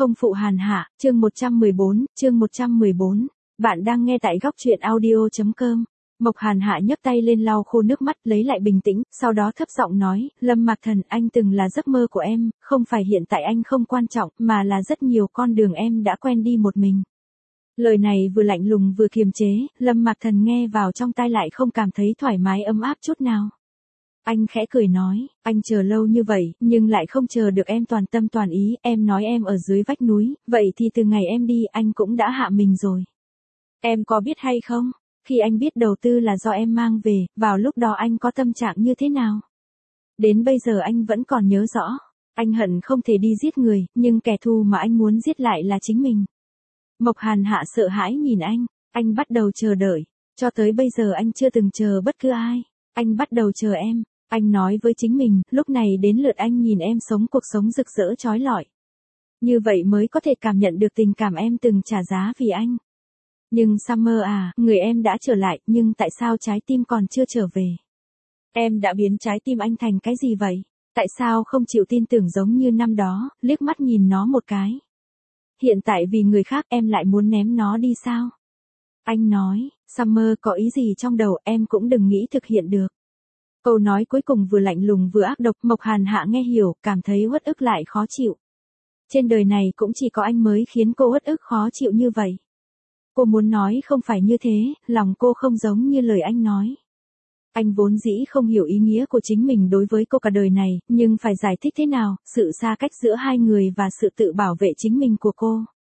Không phụ hàn hạ, chương 114. Bạn đang nghe tại góc truyện audio.com. Mộc Hàn Hạ nhấc tay lên lau khô nước mắt, lấy lại bình tĩnh, sau đó thấp giọng nói, Lâm Mạc Thần, anh từng là giấc mơ của em, không phải hiện tại anh không quan trọng, mà là rất nhiều con đường em đã quen đi một mình. Lời này vừa lạnh lùng vừa kiềm chế, Lâm Mạc Thần nghe vào trong tai lại không cảm thấy thoải mái ấm áp chút nào. Anh khẽ cười nói, anh chờ lâu như vậy, nhưng lại không chờ được em toàn tâm toàn ý, em nói em ở dưới vách núi, vậy thì từ ngày em đi anh cũng đã hạ mình rồi. Em có biết hay không, khi anh biết đầu tư là do em mang về, vào lúc đó anh có tâm trạng như thế nào? Đến bây giờ anh vẫn còn nhớ rõ, anh hận không thể đi giết người, nhưng kẻ thù mà anh muốn giết lại là chính mình. Mộc Hàn Hạ sợ hãi nhìn anh bắt đầu chờ đợi, cho tới bây giờ anh chưa từng chờ bất cứ ai, anh bắt đầu chờ em. Anh nói với chính mình, lúc này đến lượt anh nhìn em sống cuộc sống rực rỡ chói lọi. Như vậy mới có thể cảm nhận được tình cảm em từng trả giá vì anh. Nhưng Summer à, người em đã trở lại, nhưng tại sao trái tim còn chưa trở về? Em đã biến trái tim anh thành cái gì vậy? Tại sao không chịu tin tưởng giống như năm đó, liếc mắt nhìn nó một cái? Hiện tại vì người khác em lại muốn ném nó đi sao? Anh nói, Summer có ý gì trong đầu em cũng đừng nghĩ thực hiện được. Câu nói cuối cùng vừa lạnh lùng vừa ác độc, Mộc Hàn Hạ nghe hiểu, cảm thấy uất ức lại khó chịu. Trên đời này cũng chỉ có anh mới khiến cô uất ức khó chịu như vậy. Cô muốn nói không phải như thế, lòng cô không giống như lời anh nói. Anh vốn dĩ không hiểu ý nghĩa của chính mình đối với cô cả đời này, nhưng phải giải thích thế nào, sự xa cách giữa hai người và sự tự bảo vệ chính mình của cô.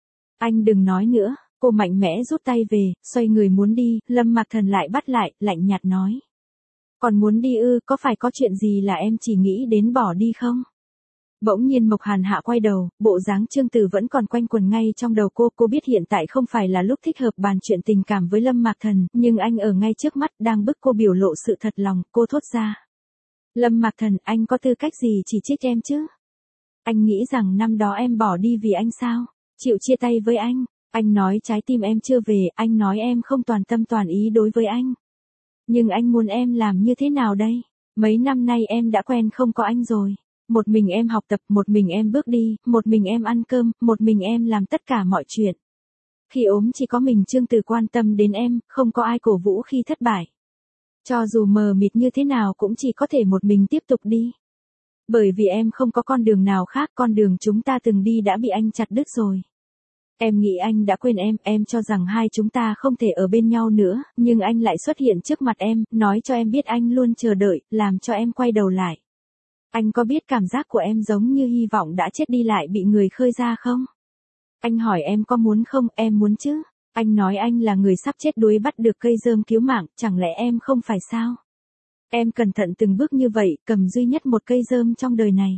Anh đừng nói nữa, cô mạnh mẽ rút tay về, xoay người muốn đi, Lâm Mạc Thần lại bắt lại, lạnh nhạt nói. Còn muốn đi ư, có phải có chuyện gì là em chỉ nghĩ đến bỏ đi không? Bỗng nhiên Mộc Hàn Hạ quay đầu, bộ dáng Trương Tử vẫn còn quanh quẩn ngay trong đầu cô biết hiện tại không phải là lúc thích hợp bàn chuyện tình cảm với Lâm Mạc Thần, nhưng anh ở ngay trước mắt đang bức cô biểu lộ sự thật lòng, cô thốt ra. Lâm Mạc Thần, anh có tư cách gì chỉ trích em chứ? Anh nghĩ rằng năm đó em bỏ đi vì anh sao? Chịu chia tay với anh nói trái tim em chưa về, anh nói em không toàn tâm toàn ý đối với anh. Nhưng anh muốn em làm như thế nào đây? Mấy năm nay em đã quen không có anh rồi. Một mình em học tập, một mình em bước đi, một mình em ăn cơm, một mình em làm tất cả mọi chuyện. Khi ốm chỉ có mình Trương Tử quan tâm đến em, không có ai cổ vũ khi thất bại. Cho dù mờ mịt như thế nào cũng chỉ có thể một mình tiếp tục đi. Bởi vì em không có con đường nào khác, con đường chúng ta từng đi đã bị anh chặt đứt rồi. Em nghĩ anh đã quên em cho rằng hai chúng ta không thể ở bên nhau nữa, nhưng anh lại xuất hiện trước mặt em, nói cho em biết anh luôn chờ đợi, làm cho em quay đầu lại. Anh có biết cảm giác của em giống như hy vọng đã chết đi lại bị người khơi ra không? Anh hỏi em có muốn không, em muốn chứ? Anh nói anh là người sắp chết đuối bắt được cây rơm cứu mạng, chẳng lẽ em không phải sao? Em cẩn thận từng bước như vậy, cầm duy nhất một cây rơm trong đời này.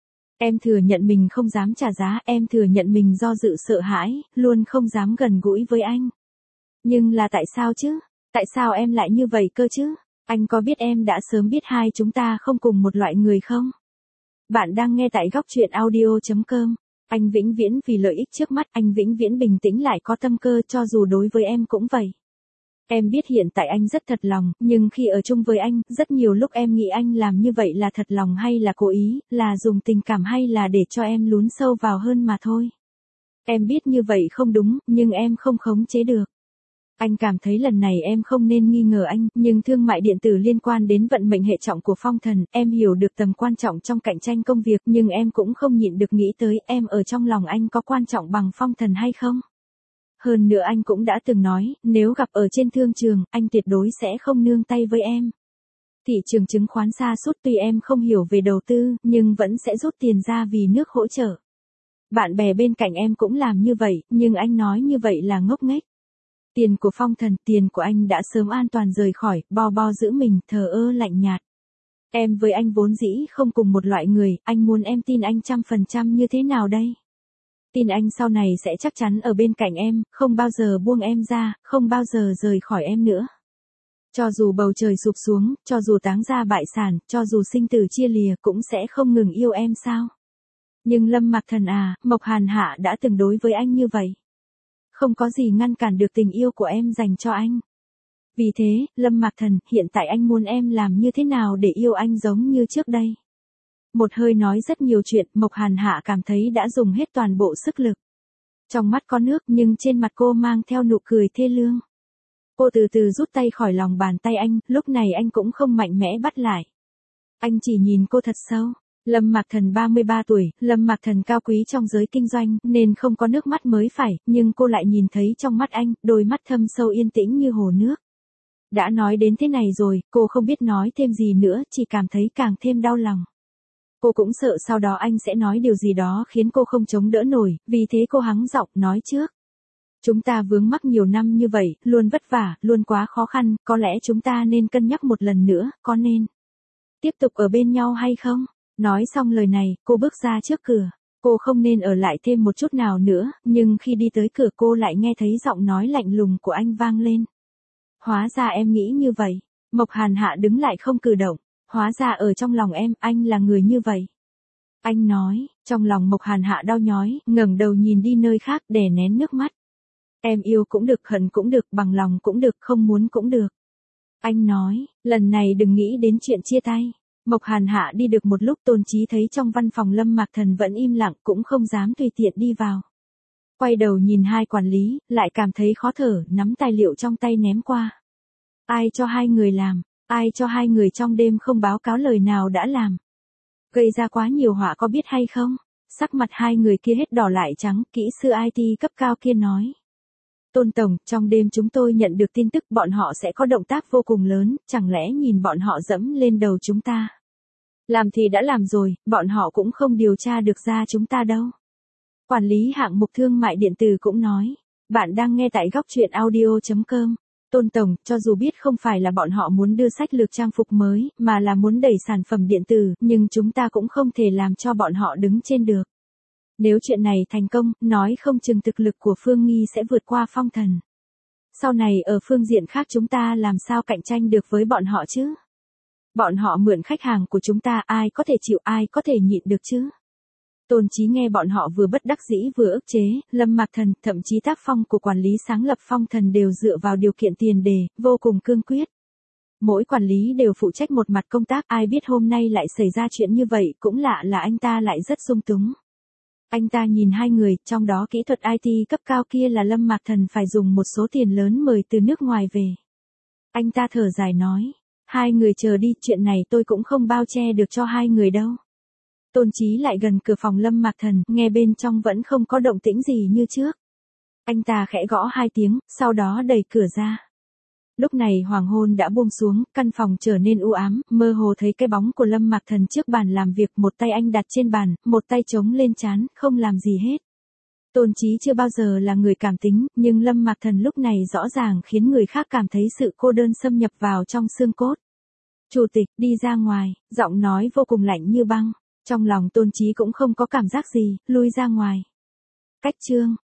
Em thừa nhận mình không dám trả giá, em thừa nhận mình do dự sợ hãi, luôn không dám gần gũi với anh. Nhưng là tại sao chứ? Tại sao em lại như vậy cơ chứ? Anh có biết em đã sớm biết hai chúng ta không cùng một loại người không? Bạn đang nghe tại góc truyện audio.com. Anh vĩnh viễn vì lợi ích trước mắt, anh vĩnh viễn bình tĩnh lại có tâm cơ cho dù đối với em cũng vậy. Em biết hiện tại anh rất thật lòng, nhưng khi ở chung với anh, rất nhiều lúc em nghĩ anh làm như vậy là thật lòng hay là cố ý, là dùng tình cảm hay là để cho em lún sâu vào hơn mà thôi. Em biết như vậy không đúng, nhưng em không khống chế được. Anh cảm thấy lần này em không nên nghi ngờ anh, nhưng thương mại điện tử liên quan đến vận mệnh hệ trọng của Phong Thần, em hiểu được tầm quan trọng trong cạnh tranh công việc, nhưng em cũng không nhịn được nghĩ tới em ở trong lòng anh có quan trọng bằng Phong Thần hay không. Hơn nữa anh cũng đã từng nói, nếu gặp ở trên thương trường, anh tuyệt đối sẽ không nương tay với em. Thị trường chứng khoán sa sút tuy em không hiểu về đầu tư, nhưng vẫn sẽ rút tiền ra vì nước hỗ trợ. Bạn bè bên cạnh em cũng làm như vậy, nhưng anh nói như vậy là ngốc nghếch. Tiền của Phong Thần, tiền của anh đã sớm an toàn rời khỏi, bo giữ mình, thờ ơ lạnh nhạt. Em với anh vốn dĩ không cùng một loại người, anh muốn em tin anh 100% như thế nào đây? Tin anh sau này sẽ chắc chắn ở bên cạnh em, không bao giờ buông em ra, không bao giờ rời khỏi em nữa. Cho dù bầu trời sụp xuống, cho dù táng gia bại sản, cho dù sinh tử chia lìa cũng sẽ không ngừng yêu em sao? Nhưng Lâm Mạc Thần à, Mộc Hàn Hạ đã từng đối với anh như vậy. Không có gì ngăn cản được tình yêu của em dành cho anh. Vì thế, Lâm Mạc Thần, hiện tại anh muốn em làm như thế nào để yêu anh giống như trước đây? Một hơi nói rất nhiều chuyện, Mộc Hàn Hạ cảm thấy đã dùng hết toàn bộ sức lực. Trong mắt có nước nhưng trên mặt cô mang theo nụ cười thê lương. Cô từ từ rút tay khỏi lòng bàn tay anh, lúc này anh cũng không mạnh mẽ bắt lại. Anh chỉ nhìn cô thật sâu. Lâm Mạc Thần 33 tuổi, Lâm Mạc Thần cao quý trong giới kinh doanh, nên không có nước mắt mới phải, nhưng cô lại nhìn thấy trong mắt anh, đôi mắt thâm sâu yên tĩnh như hồ nước. Đã nói đến thế này rồi, cô không biết nói thêm gì nữa, chỉ cảm thấy càng thêm đau lòng. Cô cũng sợ sau đó anh sẽ nói điều gì đó khiến cô không chống đỡ nổi, vì thế cô hắng giọng nói trước. Chúng ta vướng mắc nhiều năm như vậy, luôn vất vả, luôn quá khó khăn, có lẽ chúng ta nên cân nhắc một lần nữa, có nên tiếp tục ở bên nhau hay không? Nói xong lời này, cô bước ra trước cửa. Cô không nên ở lại thêm một chút nào nữa, nhưng khi đi tới cửa cô lại nghe thấy giọng nói lạnh lùng của anh vang lên. Hóa ra em nghĩ như vậy. Mộc Hàn Hạ đứng lại không cử động. Hóa ra ở trong lòng em, anh là người như vậy. Anh nói, trong lòng Mộc Hàn Hạ đau nhói, ngẩng đầu nhìn đi nơi khác đè nén nước mắt. Em yêu cũng được, hận cũng được, bằng lòng cũng được, không muốn cũng được. Anh nói, lần này đừng nghĩ đến chuyện chia tay. Mộc Hàn Hạ đi được một lúc Tôn Chí thấy trong văn phòng Lâm Mạc Thần vẫn im lặng cũng không dám tùy tiện đi vào. Quay đầu nhìn hai quản lý, lại cảm thấy khó thở, nắm tài liệu trong tay ném qua. Ai cho hai người làm, ai cho hai người trong đêm không báo cáo lời nào đã làm. Gây ra quá nhiều họa có biết hay không? Sắc mặt hai người kia hết đỏ lại trắng, kỹ sư IT cấp cao kia nói. Tôn Tổng, trong đêm chúng tôi nhận được tin tức bọn họ sẽ có động tác vô cùng lớn, chẳng lẽ nhìn bọn họ dẫm lên đầu chúng ta. Làm thì đã làm rồi, bọn họ cũng không điều tra được ra chúng ta đâu. Quản lý hạng mục thương mại điện tử cũng nói, bạn đang nghe tại góc truyện audio.com. Tôn Tổng, cho dù biết không phải là bọn họ muốn đưa sách lược trang phục mới, mà là muốn đẩy sản phẩm điện tử, nhưng chúng ta cũng không thể làm cho bọn họ đứng trên được. Nếu chuyện này thành công, nói không chừng thực lực của Phương Nghi sẽ vượt qua Phong Thần. Sau này ở phương diện khác chúng ta làm sao cạnh tranh được với bọn họ chứ? Bọn họ mượn khách hàng của chúng ta, ai có thể chịu, ai có thể nhịn được chứ? Tôn Chí nghe bọn họ vừa bất đắc dĩ vừa ức chế, Lâm Mạc Thần, thậm chí tác phong của quản lý sáng lập Phong Thần đều dựa vào điều kiện tiền đề, vô cùng cương quyết. Mỗi quản lý đều phụ trách một mặt công tác, ai biết hôm nay lại xảy ra chuyện như vậy, cũng lạ là anh ta lại rất dung túng. Anh ta nhìn hai người, trong đó kỹ thuật IT cấp cao kia là Lâm Mạc Thần phải dùng một số tiền lớn mời từ nước ngoài về. Anh ta thở dài nói, hai người chờ đi, chuyện này tôi cũng không bao che được cho hai người đâu. Tôn Chí lại gần cửa phòng Lâm Mạc Thần, nghe bên trong vẫn không có động tĩnh gì như trước. Anh ta khẽ gõ hai tiếng, sau đó đẩy cửa ra. Lúc này hoàng hôn đã buông xuống, căn phòng trở nên u ám, mơ hồ thấy cái bóng của Lâm Mạc Thần trước bàn làm việc, một tay anh đặt trên bàn, một tay chống lên trán, không làm gì hết. Tôn Chí chưa bao giờ là người cảm tính, nhưng Lâm Mạc Thần lúc này rõ ràng khiến người khác cảm thấy sự cô đơn xâm nhập vào trong xương cốt. Chủ tịch, đi ra ngoài, giọng nói vô cùng lạnh như băng. Trong lòng Tôn Chí cũng không có cảm giác gì, lui ra ngoài. Cách chương.